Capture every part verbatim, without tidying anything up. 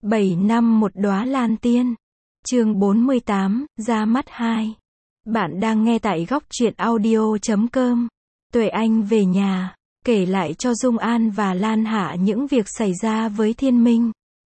bảy năm một đóa lan tiên. Chương bốn mươi tám, ra mắt hai. Bạn đang nghe tại góc truyện audio chấm com. Tuệ Anh về nhà, kể lại cho Dung An và Lan Hạ những việc xảy ra với Thiên Minh.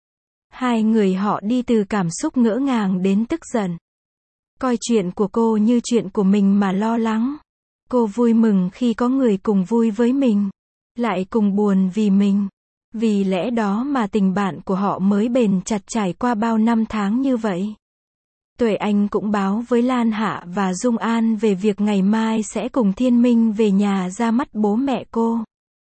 Hai người họ đi từ cảm xúc ngỡ ngàng đến tức giận. Coi chuyện của cô như chuyện của mình mà lo lắng. Cô vui mừng khi có người cùng vui với mình, lại cùng buồn vì mình. Vì lẽ đó mà tình bạn của họ mới bền chặt trải qua bao năm tháng như vậy. Tuệ Anh cũng báo với Lan Hạ và Dung An về việc ngày mai sẽ cùng Thiên Minh về nhà ra mắt bố mẹ cô.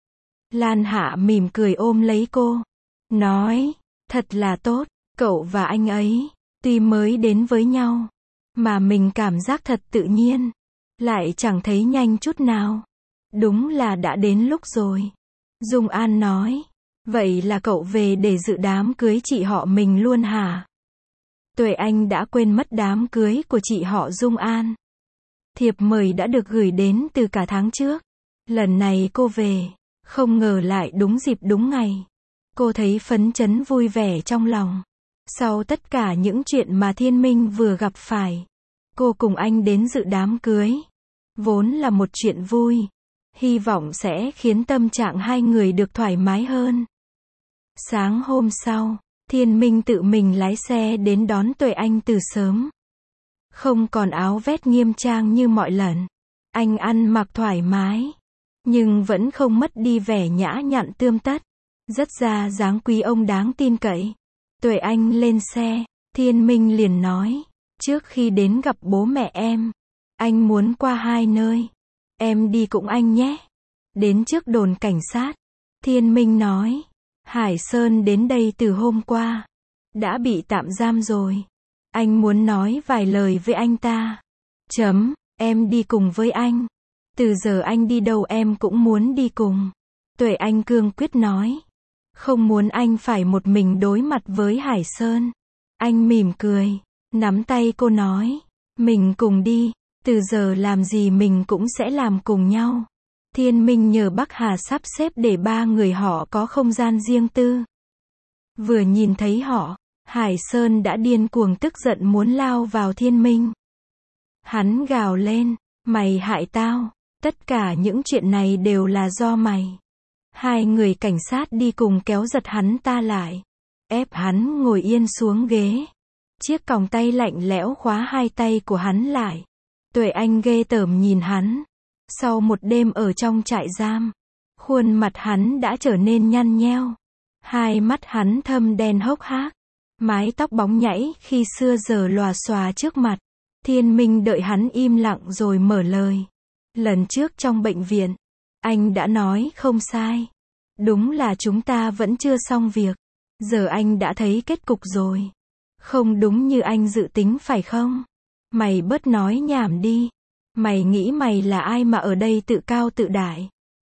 Lan Hạ mỉm cười ôm lấy cô, nói, thật là tốt, cậu và anh ấy, tuy mới đến với nhau, mà mình cảm giác thật tự nhiên, lại chẳng thấy nhanh chút nào. Đúng là đã đến lúc rồi. Dung An nói, vậy là cậu về để dự đám cưới chị họ mình luôn hả? Tuệ Anh đã quên mất đám cưới của chị họ Dung An. Thiệp mời đã được gửi đến từ cả tháng trước. Lần này cô về, không ngờ lại đúng dịp đúng ngày. Cô thấy phấn chấn vui vẻ trong lòng. Sau tất cả những chuyện mà Thiên Minh vừa gặp phải, cô cùng anh đến dự đám cưới. Vốn là một chuyện vui. Hy vọng sẽ khiến tâm trạng hai người được thoải mái hơn. Sáng hôm sau, Thiên Minh tự mình lái xe đến đón Tuệ Anh từ sớm. Không còn áo vest nghiêm trang như mọi lần. Anh ăn mặc thoải mái, nhưng vẫn không mất đi vẻ nhã nhặn tươm tất. Rất ra dáng quý ông đáng tin cậy. Tuệ Anh lên xe, Thiên Minh liền nói, trước khi đến gặp bố mẹ em, anh muốn qua hai nơi. Em đi cùng anh nhé. Đến trước đồn cảnh sát, Thiên Minh nói, Hải Sơn đến đây từ hôm qua, đã bị tạm giam rồi. Anh muốn nói vài lời với anh ta. Chấm, em đi cùng với anh. Từ giờ anh đi đâu em cũng muốn đi cùng. Tuệ Anh cương quyết nói, không muốn anh phải một mình đối mặt với Hải Sơn. Anh mỉm cười, nắm tay cô nói, mình cùng đi. Từ giờ làm gì mình cũng sẽ làm cùng nhau. Thiên Minh nhờ Bắc Hà sắp xếp để ba người họ có không gian riêng tư. Vừa nhìn thấy họ, Hải Sơn đã điên cuồng tức giận muốn lao vào Thiên Minh. Hắn gào lên, mày hại tao, tất cả những chuyện này đều là do mày. Hai người cảnh sát đi cùng kéo giật hắn ta lại, ép hắn ngồi yên xuống ghế. Chiếc còng tay lạnh lẽo khóa hai tay của hắn lại. Tuệ Anh ghê tởm nhìn hắn. Sau một đêm ở trong trại giam, khuôn mặt hắn đã trở nên nhăn nheo. Hai mắt hắn thâm đen hốc hác. Mái tóc bóng nhảy khi xưa giờ lòa xòa trước mặt. Thiên Minh đợi hắn im lặng rồi mở lời. Lần trước trong bệnh viện, anh đã nói không sai. Đúng là chúng ta vẫn chưa xong việc. Giờ anh đã thấy kết cục rồi. Không đúng như anh dự tính phải không? Mày bớt nói nhảm đi. Mày nghĩ mày là ai mà ở đây tự cao tự đại?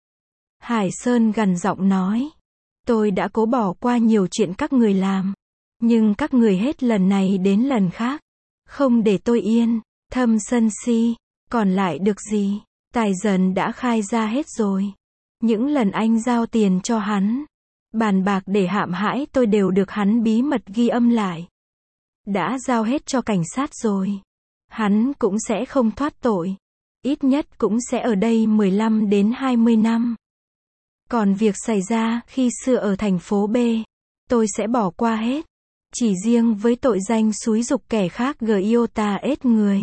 Hải Sơn gằn giọng nói. Tôi đã cố bỏ qua nhiều chuyện các người làm. Nhưng các người hết lần này đến lần khác. Không để tôi yên. Thâm sân si. Còn lại được gì? Tài dần đã khai ra hết rồi. Những lần anh giao tiền cho hắn, bàn bạc để hãm hại tôi đều được hắn bí mật ghi âm lại. Đã giao hết cho cảnh sát rồi. Hắn cũng sẽ không thoát tội. Ít nhất cũng sẽ ở đây mười lăm đến hai mươi năm. Còn việc xảy ra khi xưa ở thành phố B, tôi sẽ bỏ qua hết. Chỉ riêng với tội danh xúi giục kẻ khác giota ết người.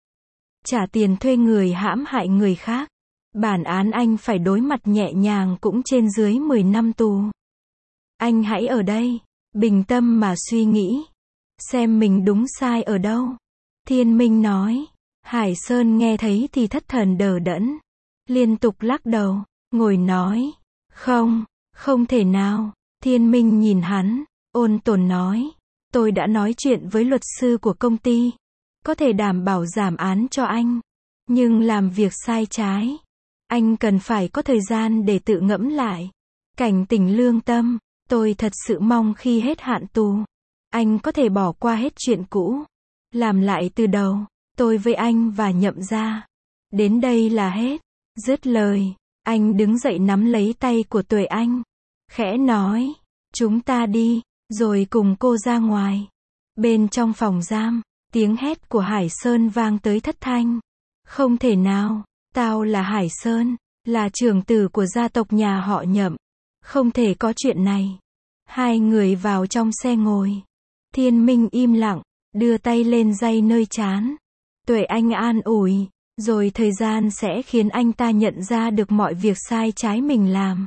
Trả tiền thuê người hãm hại người khác. Bản án anh phải đối mặt nhẹ nhàng cũng trên dưới mười năm tù. Anh hãy ở đây, bình tâm mà suy nghĩ. Xem mình đúng sai ở đâu. Thiên Minh nói. Hải Sơn nghe thấy thì thất thần đờ đẫn. Liên tục lắc đầu, ngồi nói. Không, không thể nào. Thiên Minh nhìn hắn, ôn tồn nói. Tôi đã nói chuyện với luật sư của công ty. Có thể đảm bảo giảm án cho anh. Nhưng làm việc sai trái, anh cần phải có thời gian để tự ngẫm lại. Cảnh tỉnh lương tâm. Tôi thật sự mong khi hết hạn tù, anh có thể bỏ qua hết chuyện cũ. Làm lại từ đầu. Tôi với anh và Nhậm gia. Đến đây là hết. Dứt lời, anh đứng dậy nắm lấy tay của Tuệ Anh. Khẽ nói. Chúng ta đi. rồi cùng cô ra ngoài. Bên trong phòng giam, tiếng hét của Hải Sơn vang tới thất thanh. Không thể nào, tao là Hải Sơn, là trưởng tử của gia tộc nhà họ Nhậm. Không thể có chuyện này. Hai người vào trong xe ngồi. Thiên Minh im lặng, đưa tay lên day nơi trán. Tuệ Anh an ủi, rồi thời gian sẽ khiến anh ta nhận ra được mọi việc sai trái mình làm.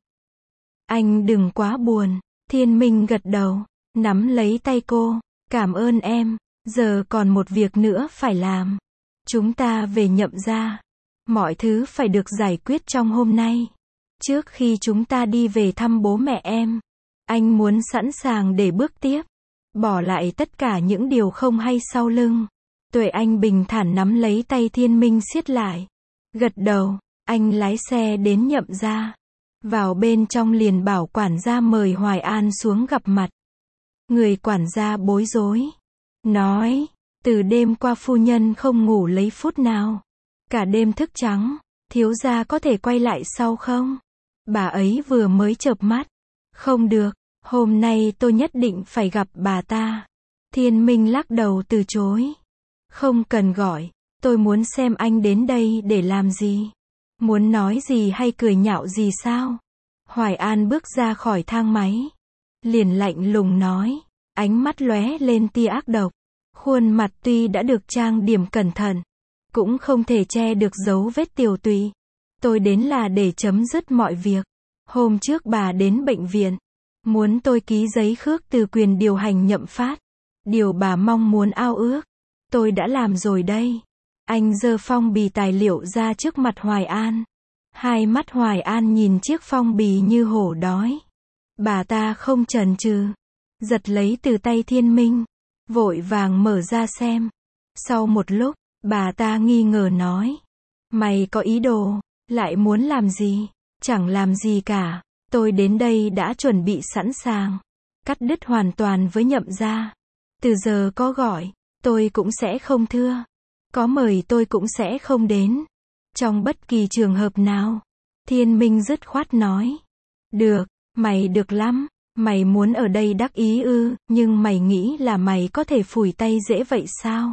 Anh đừng quá buồn. Thiên Minh gật đầu, nắm lấy tay cô. Cảm ơn em, giờ còn một việc nữa phải làm. Chúng ta về Nhậm gia. Mọi thứ phải được giải quyết trong hôm nay. Trước khi chúng ta đi về thăm bố mẹ em, anh muốn sẵn sàng để bước tiếp. Bỏ lại tất cả những điều không hay sau lưng. Tuệ Anh bình thản nắm lấy tay Thiên Minh siết lại. Gật đầu, anh lái xe đến Nhậm gia. Vào bên trong liền bảo quản gia mời Hoài An xuống gặp mặt. Người quản gia bối rối. Nói, từ đêm qua phu nhân không ngủ lấy phút nào. Cả đêm thức trắng, thiếu gia có thể quay lại sau không? Bà ấy vừa mới chợp mắt. Không được, hôm nay tôi nhất định phải gặp bà ta. Thiên Minh lắc đầu từ chối. Không cần gọi, tôi muốn xem anh đến đây để làm gì. Muốn nói gì hay cười nhạo gì sao? Hoài An bước ra khỏi thang máy. Liền lạnh lùng nói, ánh mắt lóe lên tia ác độc. Khuôn mặt tuy đã được trang điểm cẩn thận, cũng không thể che được dấu vết tiều tụy. Tôi đến là để chấm dứt mọi việc. Hôm trước bà đến bệnh viện, muốn tôi ký giấy khước từ quyền điều hành Nhậm Phát. Điều bà mong muốn ao ước, tôi đã làm rồi đây. Anh giơ phong bì tài liệu ra trước mặt Hoài An. Hai mắt Hoài An nhìn chiếc phong bì như hổ đói. Bà ta không chần chừ, giật lấy từ tay Thiên Minh, vội vàng mở ra xem. Sau một lúc, bà ta nghi ngờ nói, mày có ý đồ, lại muốn làm gì? Chẳng làm gì cả, tôi đến đây đã chuẩn bị sẵn sàng, cắt đứt hoàn toàn với Nhậm gia. Từ giờ có gọi, tôi cũng sẽ không thưa. Có mời tôi cũng sẽ không đến. Trong bất kỳ trường hợp nào. Thiên Minh dứt khoát nói. Được, mày được lắm. Mày muốn ở đây đắc ý ư, nhưng mày nghĩ là mày có thể phủi tay dễ vậy sao?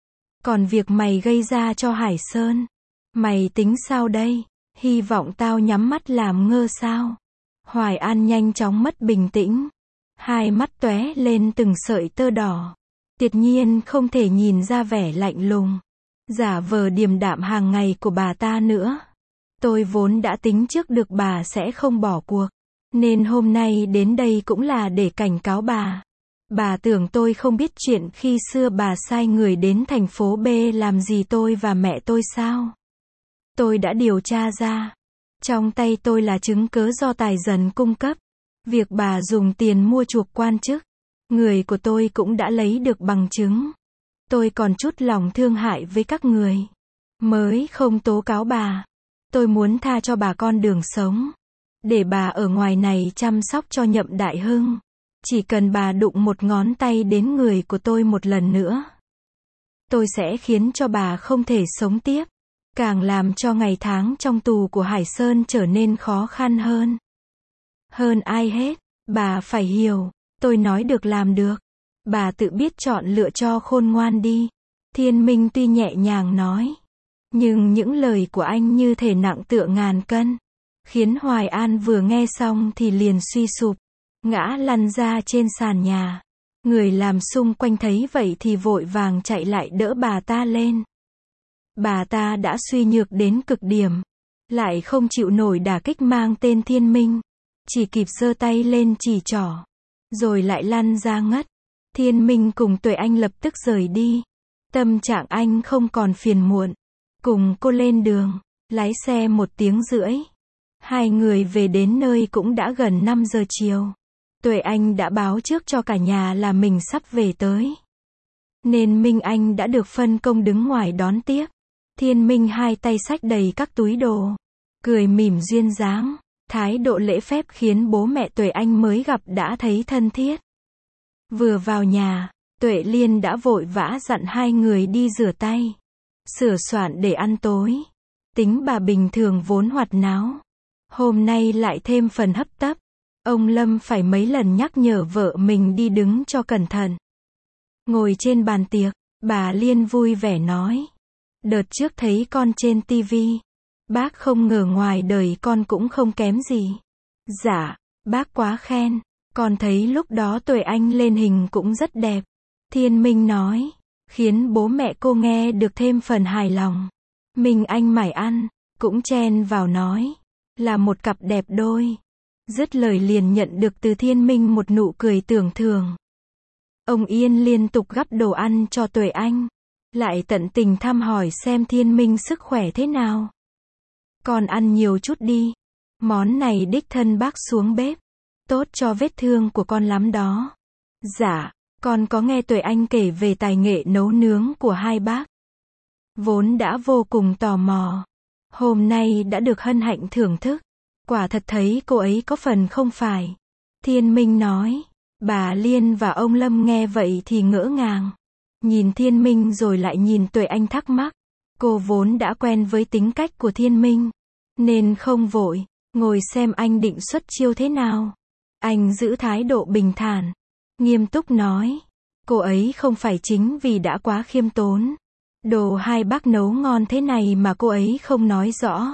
Còn việc mày gây ra cho Hải Sơn, mày tính sao đây? Hy vọng tao nhắm mắt làm ngơ sao? Hoài An nhanh chóng mất bình tĩnh. Hai mắt tóe lên từng sợi tơ đỏ. Tuyệt nhiên không thể nhìn ra vẻ lạnh lùng, giả vờ điềm đạm hàng ngày của bà ta nữa. Tôi vốn đã tính trước được bà sẽ không bỏ cuộc, nên hôm nay đến đây cũng là để cảnh cáo bà. Bà tưởng tôi không biết chuyện khi xưa bà sai người đến thành phố B làm gì tôi và mẹ tôi sao? Tôi đã điều tra ra. Trong tay tôi là chứng cớ do Tài Dần cung cấp. Việc bà dùng tiền mua chuộc quan chức, người của tôi cũng đã lấy được bằng chứng. Tôi còn chút lòng thương hại với các người, mới không tố cáo bà. Tôi muốn tha cho bà con đường sống, để bà ở ngoài này chăm sóc cho Nhậm Đại Hưng. Chỉ cần bà đụng một ngón tay đến người của tôi một lần nữa, tôi sẽ khiến cho bà không thể sống tiếp, càng làm cho ngày tháng trong tù của Hải Sơn trở nên khó khăn hơn. Hơn ai hết, bà phải hiểu, tôi nói được làm được. Bà tự biết chọn lựa cho khôn ngoan đi. Thiên Minh tuy nhẹ nhàng nói, nhưng những lời của anh như thể nặng tựa ngàn cân, khiến Hoài An vừa nghe xong thì liền suy sụp, ngã lăn ra trên sàn nhà. Người làm xung quanh thấy vậy thì vội vàng chạy lại đỡ bà ta lên. Bà ta đã suy nhược đến cực điểm, lại không chịu nổi đả kích mang tên Thiên Minh, chỉ kịp giơ tay lên chỉ trỏ, rồi lại lăn ra ngất. Thiên Minh cùng Tuệ Anh lập tức rời đi. Tâm trạng anh không còn phiền muộn. Cùng cô lên đường, lái xe một tiếng rưỡi. Hai người về đến nơi cũng đã gần năm giờ chiều. Tuệ Anh đã báo trước cho cả nhà là mình sắp về tới, nên Minh Anh đã được phân công đứng ngoài đón tiếp. Thiên Minh hai tay xách đầy các túi đồ, cười mỉm duyên dáng, thái độ lễ phép khiến bố mẹ Tuệ Anh mới gặp đã thấy thân thiết. Vừa vào nhà, Tuệ Liên đã vội vã dặn hai người đi rửa tay, sửa soạn để ăn tối. Tính bà bình thường vốn hoạt náo, hôm nay lại thêm phần hấp tấp. Ông Lâm phải mấy lần nhắc nhở vợ mình đi đứng cho cẩn thận. Ngồi trên bàn tiệc, bà Liên vui vẻ nói. Đợt trước thấy con trên tivi, bác không ngờ ngoài đời con cũng không kém gì. Dạ, bác quá khen. Con thấy lúc đó Tuệ Anh lên hình cũng rất đẹp. Thiên Minh nói, khiến bố mẹ cô nghe được thêm phần hài lòng. Minh Anh mải ăn, cũng chen vào nói, là một cặp đẹp đôi. Dứt lời liền nhận được từ Thiên Minh một nụ cười tưởng thường. Ông Yên liên tục gắp đồ ăn cho Tuệ Anh, lại tận tình thăm hỏi xem Thiên Minh sức khỏe thế nào. Con ăn nhiều chút đi, món này đích thân bác xuống bếp, tốt cho vết thương của con lắm đó. Dạ, con có nghe Tuệ Anh kể về tài nghệ nấu nướng của hai bác. Vốn đã vô cùng tò mò, hôm nay đã được hân hạnh thưởng thức, quả thật thấy cô ấy có phần không phải. Thiên Minh nói, bà Liên và ông Lâm nghe vậy thì ngỡ ngàng. Nhìn Thiên Minh rồi lại nhìn Tuệ Anh thắc mắc. Cô vốn đã quen với tính cách của Thiên Minh, nên không vội, ngồi xem anh định xuất chiêu thế nào. Anh giữ thái độ bình thản, nghiêm túc nói, cô ấy không phải chính vì đã quá khiêm tốn. Đồ hai bác nấu ngon thế này mà cô ấy không nói rõ,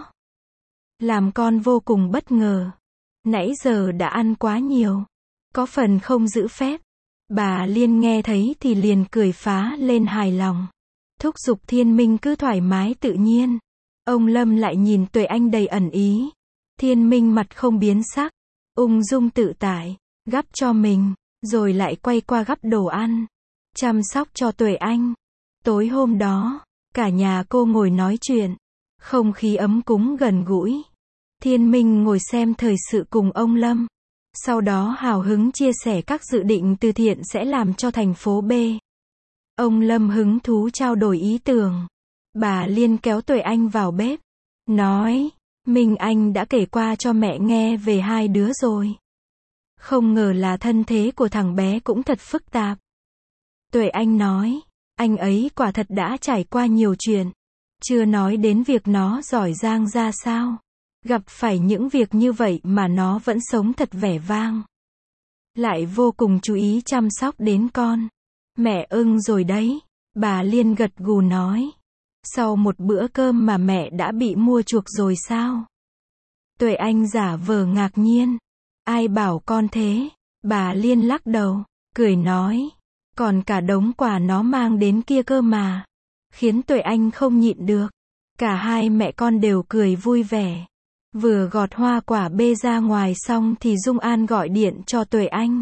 làm con vô cùng bất ngờ. Nãy giờ đã ăn quá nhiều, có phần không giữ phép. Bà Liên nghe thấy thì liền cười phá lên hài lòng, thúc giục Thiên Minh cứ thoải mái tự nhiên. Ông Lâm lại nhìn Tuệ Anh đầy ẩn ý. Thiên Minh mặt không biến sắc, ung dung tự tại, gắp cho mình, rồi lại quay qua gắp đồ ăn, chăm sóc cho Tuệ Anh. Tối hôm đó, cả nhà cô ngồi nói chuyện, không khí ấm cúng gần gũi. Thiên Minh ngồi xem thời sự cùng ông Lâm, sau đó hào hứng chia sẻ các dự định từ thiện sẽ làm cho thành phố B. Ông Lâm hứng thú trao đổi ý tưởng. Bà Liên kéo Tuệ Anh vào bếp, nói, Minh Anh đã kể qua cho mẹ nghe về hai đứa rồi. Không ngờ là thân thế của thằng bé cũng thật phức tạp. Tuệ Anh nói, anh ấy quả thật đã trải qua nhiều chuyện, chưa nói đến việc nó giỏi giang ra sao. Gặp phải những việc như vậy mà nó vẫn sống thật vẻ vang. Lại vô cùng chú ý chăm sóc đến con. Mẹ ưng rồi đấy, bà Liên gật gù nói. Sau một bữa cơm mà mẹ đã bị mua chuộc rồi sao? Tuệ Anh giả vờ ngạc nhiên. Ai bảo con thế? Bà Liên lắc đầu, cười nói. Còn cả đống quà nó mang đến kia cơ mà. Khiến Tuệ Anh không nhịn được. Cả hai mẹ con đều cười vui vẻ. Vừa gọt hoa quả bê ra ngoài xong thì Dung An gọi điện cho Tuệ Anh.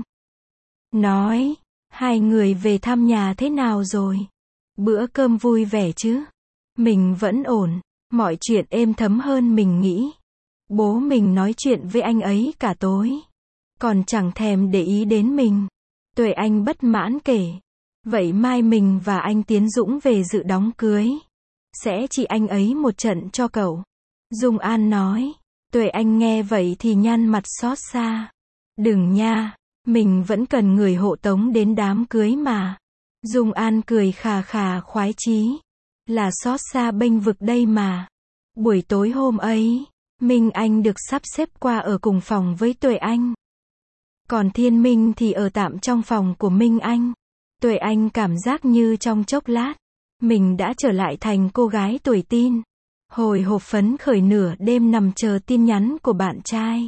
Nói, hai người về thăm nhà thế nào rồi? Bữa cơm vui vẻ chứ? Mình vẫn ổn, mọi chuyện êm thấm hơn mình nghĩ. Bố mình nói chuyện với anh ấy cả tối, còn chẳng thèm để ý đến mình. Tuệ Anh bất mãn kể. Vậy mai mình và anh Tiến Dũng về dự đám cưới, sẽ chỉ anh ấy một trận cho cậu. Dung An nói. Tuệ Anh nghe vậy thì nhăn mặt xót xa. Đừng nha, mình vẫn cần người hộ tống đến đám cưới mà. Dung An cười khà khà khoái chí. Là xót xa bênh vực đây mà. Buổi tối hôm ấy, Minh Anh được sắp xếp qua ở cùng phòng với Tuệ Anh. Còn Thiên Minh thì ở tạm trong phòng của Minh Anh. Tuệ Anh cảm giác như trong chốc lát, mình đã trở lại thành cô gái tuổi teen. Hồi hộp phấn khởi nửa đêm nằm chờ tin nhắn của bạn trai.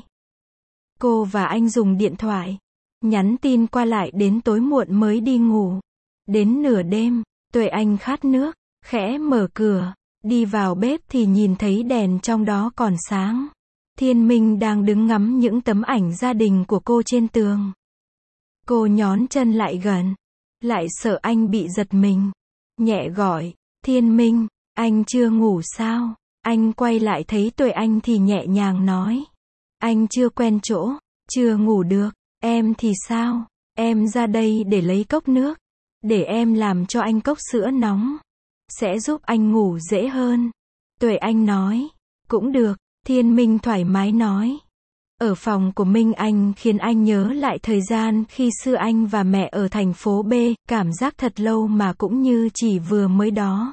Cô và anh dùng điện thoại, nhắn tin qua lại đến tối muộn mới đi ngủ. Đến nửa đêm, Tuệ Anh khát nước, khẽ mở cửa, đi vào bếp thì nhìn thấy đèn trong đó còn sáng. Thiên Minh đang đứng ngắm những tấm ảnh gia đình của cô trên tường. Cô nhón chân lại gần, lại sợ anh bị giật mình. Nhẹ gọi, Thiên Minh, anh chưa ngủ sao? Anh quay lại thấy Tuệ Anh thì nhẹ nhàng nói. Anh chưa quen chỗ, chưa ngủ được. Em thì sao? Em ra đây để lấy cốc nước. Để em làm cho anh cốc sữa nóng. Sẽ giúp anh ngủ dễ hơn. Tuệ Anh nói. Cũng được, Thiên Minh thoải mái nói. Ở phòng của Minh Anh khiến anh nhớ lại thời gian khi xưa anh và mẹ ở thành phố B, cảm giác thật lâu mà cũng như chỉ vừa mới đó.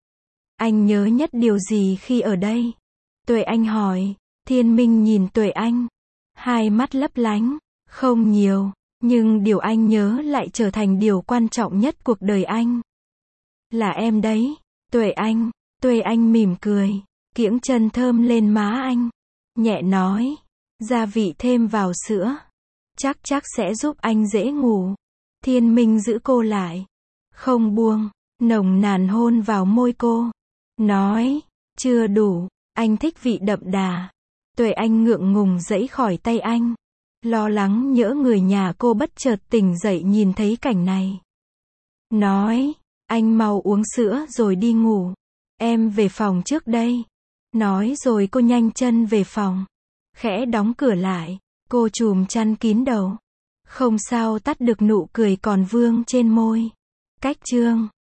Anh nhớ nhất điều gì khi ở đây? Tuệ Anh hỏi. Thiên Minh nhìn Tuệ Anh. Hai mắt lấp lánh. Không nhiều, nhưng điều anh nhớ lại trở thành điều quan trọng nhất cuộc đời anh. Là em đấy. Tuệ Anh. Tuệ Anh mỉm cười, kiễng chân thơm lên má anh. Nhẹ nói. Gia vị thêm vào sữa. Chắc chắc sẽ giúp anh dễ ngủ. Thiên Minh giữ cô lại. Không buông. Nồng nàn hôn vào môi cô. Nói. Chưa đủ. Anh thích vị đậm đà. Tuệ Anh ngượng ngùng giãy khỏi tay anh. Lo lắng nhỡ người nhà cô bất chợt tỉnh dậy nhìn thấy cảnh này. Nói. Anh mau uống sữa rồi đi ngủ. Em về phòng trước đây. Nói rồi cô nhanh chân về phòng. Khẽ đóng cửa lại. Cô chùm chăn kín đầu. Không sao tắt được nụ cười còn vương trên môi. Cách chương